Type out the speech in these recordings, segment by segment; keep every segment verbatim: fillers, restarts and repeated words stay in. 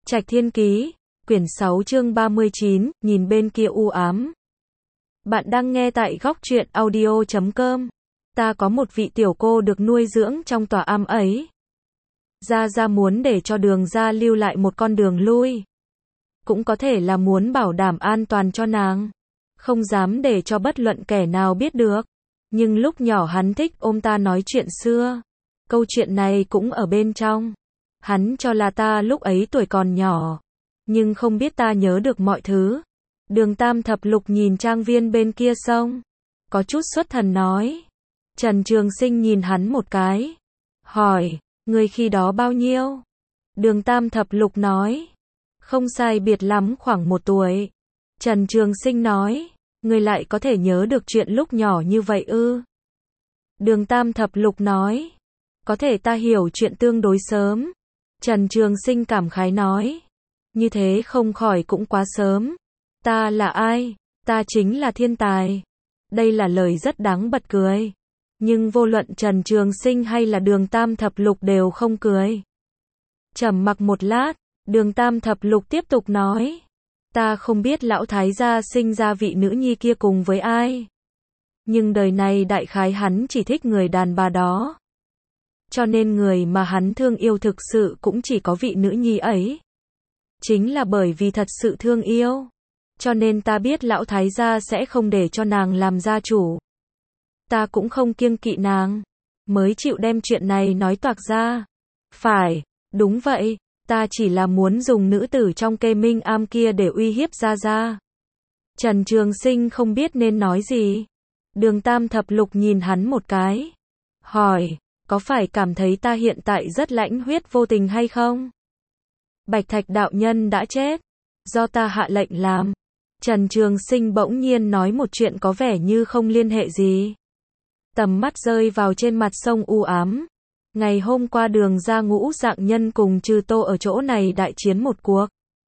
Trạch Thiên Ký, quyển sáu chương ba mươi chín, nhìn bên kia u ám. Bạn đang nghe tại góc truyện audio chấm com. Ta có một vị tiểu cô được nuôi dưỡng trong tòa am ấy. Gia Gia muốn để cho Đường Gia lưu lại một con đường lui. Cũng có thể là muốn bảo đảm an toàn cho nàng. Không dám để cho bất luận kẻ nào biết được. Nhưng lúc nhỏ hắn thích ôm ta nói chuyện xưa. Câu chuyện này cũng ở bên trong. Hắn cho là ta lúc ấy tuổi còn nhỏ. Nhưng không biết ta nhớ được mọi thứ. Đường Tam Thập Lục nhìn trang viên bên kia sông. Có chút xuất thần nói. Trần Trường Sinh nhìn hắn một cái. Hỏi, người khi đó bao nhiêu? Đường Tam Thập Lục nói. Không sai biệt lắm khoảng một tuổi. Trần Trường Sinh nói. Người lại có thể nhớ được chuyện lúc nhỏ như vậy ư? Đường Tam Thập Lục nói. Có thể ta hiểu chuyện tương đối sớm. Trần Trường Sinh cảm khái nói. Như thế không khỏi cũng quá sớm. Ta là ai? Ta chính là thiên tài. Đây là lời rất đáng bật cười. Nhưng vô luận Trần Trường Sinh hay là Đường Tam Thập Lục đều không cười. Trầm mặc một lát, Đường Tam Thập Lục tiếp tục nói. Ta không biết lão thái gia sinh ra vị nữ nhi kia cùng với ai. Nhưng đời này đại khái hắn chỉ thích người đàn bà đó. Cho nên người mà hắn thương yêu thực sự cũng chỉ có vị nữ nhi ấy. Chính là bởi vì thật sự thương yêu. Cho nên ta biết lão thái gia sẽ không để cho nàng làm gia chủ. Ta cũng không kiêng kỵ nàng. Mới chịu đem chuyện này nói toạc ra. Phải, đúng vậy. Ta chỉ là muốn dùng nữ tử trong Kê Minh Am kia để uy hiếp Gia Gia. Trần Trường Sinh không biết nên nói gì. Đường Tam Thập Lục nhìn hắn một cái. Hỏi, có phải cảm thấy ta hiện tại rất lãnh huyết vô tình hay không? Bạch Thạch đạo nhân đã chết. Do ta hạ lệnh làm. Trần Trường Sinh bỗng nhiên nói một chuyện có vẻ như không liên hệ gì. Tầm mắt rơi vào trên mặt sông u ám. Ngày hôm qua Đường Gia Ngũ Dạng Nhân cùng Trừ Tô ở chỗ này đại chiến một cuộc.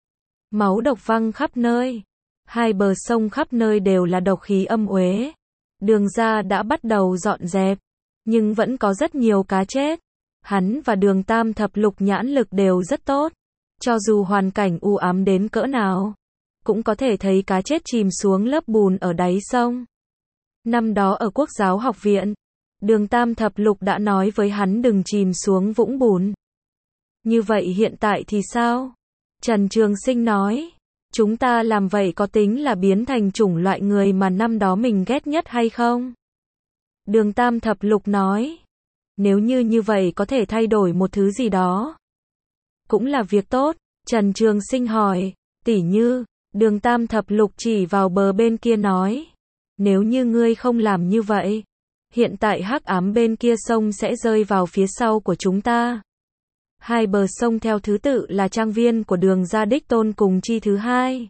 Máu độc văng khắp nơi. Hai bờ sông khắp nơi đều là độc khí âm uế. Đường Gia đã bắt đầu dọn dẹp. Nhưng vẫn có rất nhiều cá chết. Hắn và Đường Tam Thập Lục nhãn lực đều rất tốt. Cho dù hoàn cảnh u ám đến cỡ nào. Cũng có thể thấy cá chết chìm xuống lớp bùn ở đáy sông. Năm đó ở Quốc giáo học viện. Đường Tam Thập Lục đã nói với hắn đừng chìm xuống vũng bùn. Như vậy hiện tại thì sao? Trần Trường Sinh nói. Chúng ta làm vậy có tính là biến thành chủng loại người mà năm đó mình ghét nhất hay không? Đường Tam Thập Lục nói. Nếu như như vậy có thể thay đổi một thứ gì đó. Cũng là việc tốt. Trần Trường Sinh hỏi. Tỉ như, Đường Tam Thập Lục chỉ vào bờ bên kia nói. Nếu như ngươi không làm như vậy. Hiện tại hắc ám bên kia sông sẽ rơi vào phía sau của chúng ta. Hai bờ sông theo thứ tự là trang viên của Đường Gia Đích Tôn cùng Chi thứ hai.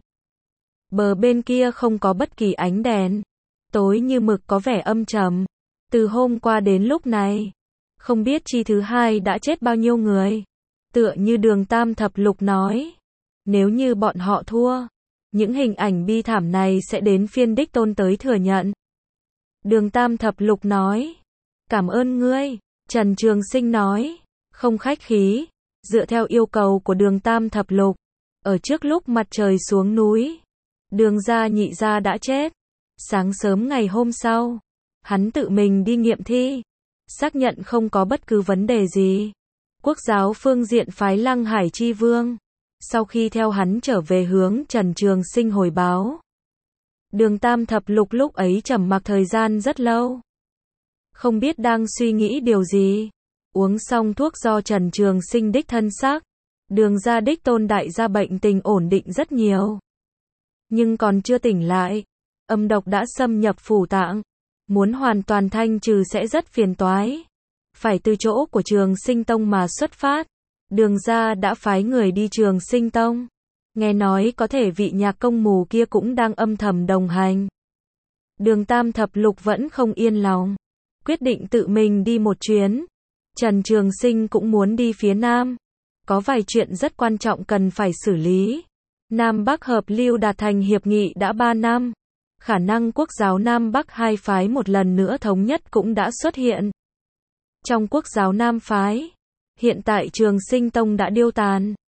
Bờ bên kia không có bất kỳ ánh đèn. Tối như mực có vẻ âm trầm. Từ hôm qua đến lúc này. Không biết Chi thứ hai đã chết bao nhiêu người. Tựa như Đường Tam Thập Lục nói. Nếu như bọn họ thua. Những hình ảnh bi thảm này sẽ đến phiên Đích Tôn tới thừa nhận. Đường Tam Thập Lục nói. Cảm ơn ngươi. Trần Trường Sinh nói. Không khách khí. Dựa theo yêu cầu của Đường Tam Thập Lục. Ở trước lúc mặt trời xuống núi. Đường Gia Nhị Gia đã chết. Sáng sớm ngày hôm sau. Hắn tự mình đi nghiệm thi. Xác nhận không có bất cứ vấn đề gì. Quốc giáo phương diện phái Lăng Hải Chi Vương. Sau khi theo hắn trở về hướng Trần Trường Sinh hồi báo. Đường Tam Thập Lục lúc ấy trầm mặc thời gian rất lâu. Không biết đang suy nghĩ điều gì. Uống xong thuốc do Trần Trường Sinh đích thân xác. Đường Gia Đích Tôn đại gia bệnh tình ổn định rất nhiều. Nhưng còn chưa tỉnh lại. Âm độc đã xâm nhập phủ tạng. Muốn hoàn toàn thanh trừ sẽ rất phiền toái. Phải từ chỗ của Trường Sinh Tông mà xuất phát. Đường Gia đã phái người đi Trường Sinh Tông. Nghe nói có thể vị nhạc công mù kia cũng đang âm thầm đồng hành. Đường Tam Thập Lục vẫn không yên lòng. Quyết định tự mình đi một chuyến. Trần Trường Sinh cũng muốn đi phía Nam. Có vài chuyện rất quan trọng cần phải xử lý. Nam Bắc hợp lưu đạt thành hiệp nghị đã ba năm. Khả năng quốc giáo Nam Bắc hai phái một lần nữa thống nhất cũng đã xuất hiện. Trong quốc giáo Nam phái. Hiện tại Trường Sinh Tông đã điêu tàn.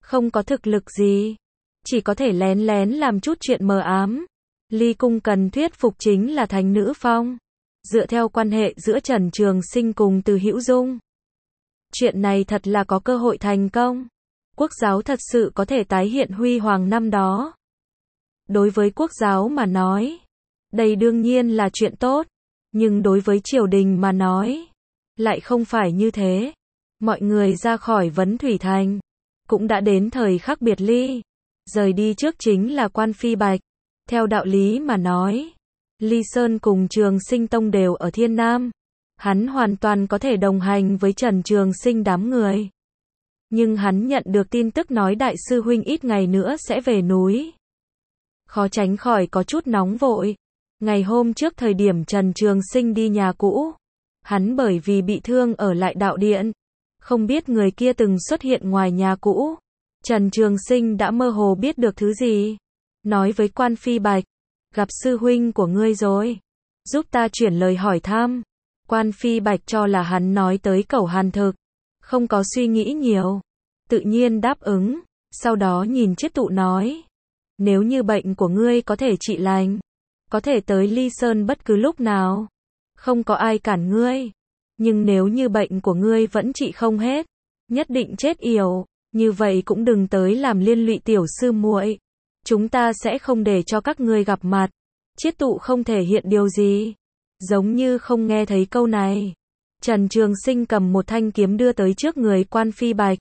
không có thực lực gì, chỉ có thể lén lén làm chút chuyện mờ ám. Ly Cung cần thuyết phục chính là Thánh Nữ Phong. Dựa theo quan hệ giữa Trần Trường Sinh cùng Từ Hữu Dung, chuyện này thật là có cơ hội thành công. Quốc giáo thật sự có thể tái hiện huy hoàng năm đó. Đối với quốc giáo mà nói, đây đương nhiên là chuyện tốt, nhưng đối với triều đình mà nói, lại không phải như thế. Mọi người ra khỏi Vấn Thủy Thành, cũng đã đến thời khắc biệt ly. Rời đi trước chính là Quan Phi Bạch. Theo đạo lý mà nói, Ly Sơn cùng Trường Sinh Tông đều ở Thiên Nam. Hắn hoàn toàn có thể đồng hành với Trần Trường Sinh đám người. Nhưng hắn nhận được tin tức nói đại sư huynh ít ngày nữa sẽ về núi. Khó tránh khỏi có chút nóng vội. Ngày hôm trước thời điểm Trần Trường Sinh đi nhà cũ, hắn bởi vì bị thương ở lại đạo điện, không biết người kia từng xuất hiện ngoài nhà cũ. Trần Trường Sinh đã mơ hồ biết được thứ gì. Nói với Quan Phi Bạch, gặp sư huynh của ngươi rồi, giúp ta chuyển lời hỏi thăm. Quan Phi Bạch cho là hắn nói tới Cẩu Hàn Thực, không có suy nghĩ nhiều, tự nhiên đáp ứng. Sau đó nhìn Chiết Tụ nói, nếu như bệnh của ngươi có thể trị lành, có thể tới Ly Sơn bất cứ lúc nào, không có ai cản ngươi. Nhưng nếu như bệnh của ngươi vẫn trị không hết, nhất định chết yểu, như vậy cũng đừng tới làm liên lụy tiểu sư muội. Chúng ta sẽ không để cho các ngươi gặp mặt. Chiết Tụ không thể hiện điều gì, giống như không nghe thấy câu này. Trần Trường Sinh cầm một thanh kiếm đưa tới trước người Quan Phi Bạch.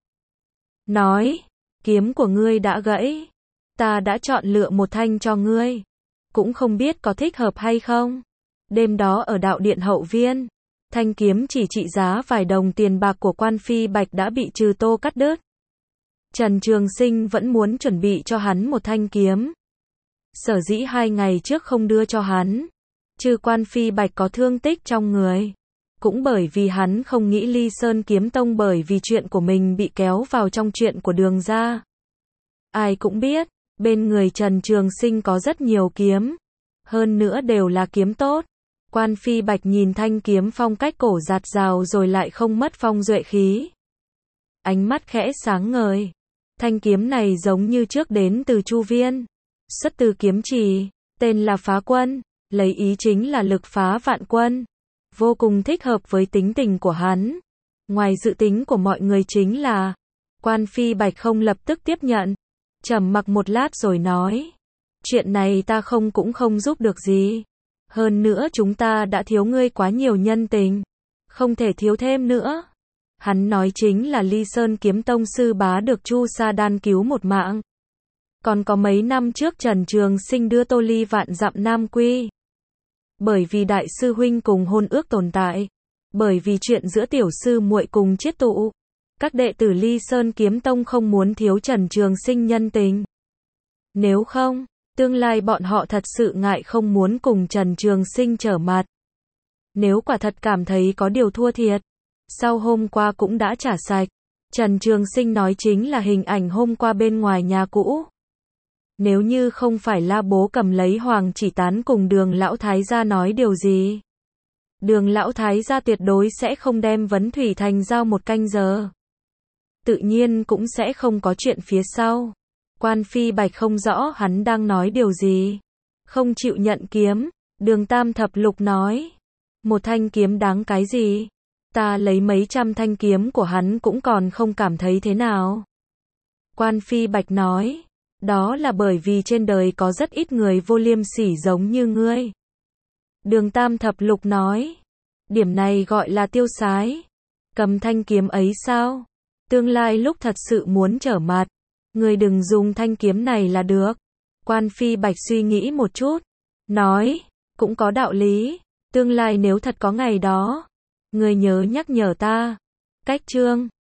Nói, kiếm của ngươi đã gãy, ta đã chọn lựa một thanh cho ngươi, cũng không biết có thích hợp hay không. Đêm đó ở đạo điện hậu viên, thanh kiếm chỉ trị giá vài đồng tiền bạc của Quan Phi Bạch đã bị Trừ Tô cắt đứt. Trần Trường Sinh vẫn muốn chuẩn bị cho hắn một thanh kiếm. Sở dĩ hai ngày trước không đưa cho hắn, trừ Quan Phi Bạch có thương tích trong người, cũng bởi vì hắn không nghĩ Ly Sơn Kiếm Tông bởi vì chuyện của mình bị kéo vào trong chuyện của Đường gia. Ai cũng biết, bên người Trần Trường Sinh có rất nhiều kiếm, hơn nữa đều là kiếm tốt. Quan Phi Bạch nhìn thanh kiếm phong cách cổ dạt dào rồi lại không mất phong duệ khí. Ánh mắt khẽ sáng ngời. Thanh kiếm này giống như trước đến từ Chu Viên, xuất từ kiếm trì, tên là Phá Quân, lấy ý chính là lực phá vạn quân, vô cùng thích hợp với tính tình của hắn. Ngoài dự tính của mọi người chính là, Quan Phi Bạch không lập tức tiếp nhận, trầm mặc một lát rồi nói, chuyện này ta không cũng không giúp được gì, hơn nữa chúng ta đã thiếu ngươi quá nhiều nhân tình, không thể thiếu thêm nữa. Hắn nói chính là Ly Sơn Kiếm Tông sư bá được Chu Sa Đan cứu một mạng. Còn có mấy năm trước Trần Trường Sinh đưa Tô Ly vạn dặm Nam Quy. Bởi vì đại sư huynh cùng hôn ước tồn tại, bởi vì chuyện giữa tiểu sư muội cùng Chiết Tụ, các đệ tử Ly Sơn Kiếm Tông không muốn thiếu Trần Trường Sinh nhân tình. Nếu không, tương lai bọn họ thật sự ngại không muốn cùng Trần Trường Sinh trở mặt. Nếu quả thật cảm thấy có điều thua thiệt, sau hôm qua cũng đã trả sạch. Trần Trường Sinh nói chính là hình ảnh hôm qua bên ngoài nhà cũ. Nếu như không phải La Bố cầm lấy Hoàng Chỉ Tán cùng Đường Lão Thái gia nói điều gì, Đường Lão Thái gia tuyệt đối sẽ không đem Vấn Thủy Thành giao một canh giờ. Tự nhiên cũng sẽ không có chuyện phía sau. Quan Phi Bạch không rõ hắn đang nói điều gì, không chịu nhận kiếm. Đường Tam Thập Lục nói, một thanh kiếm đáng cái gì? Ta lấy mấy trăm thanh kiếm của hắn cũng còn không cảm thấy thế nào. Quan Phi Bạch nói, đó là bởi vì trên đời có rất ít người vô liêm sỉ giống như ngươi. Đường Tam Thập Lục nói, điểm này gọi là tiêu sái. Cầm thanh kiếm ấy sao? Tương lai lúc thật sự muốn trở mặt, ngươi đừng dùng thanh kiếm này là được. Quan Phi Bạch suy nghĩ một chút, nói, cũng có đạo lý. Tương lai nếu thật có ngày đó, ngươi nhớ nhắc nhở ta. Cách chương